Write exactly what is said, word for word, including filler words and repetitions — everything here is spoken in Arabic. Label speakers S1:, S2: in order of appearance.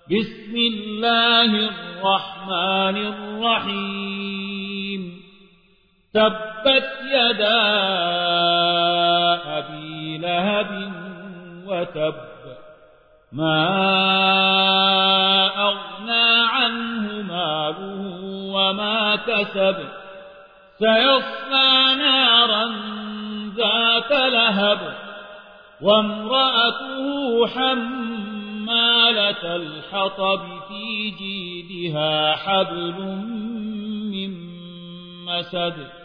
S1: بسم الله الرحمن الرحيم تبت يدا أبي لهب وتب ما أغنى عنه ماله وما كسب سيصلى نارا ذات لهب وامرأته حمالة الحطب في جيدها حبل من مسد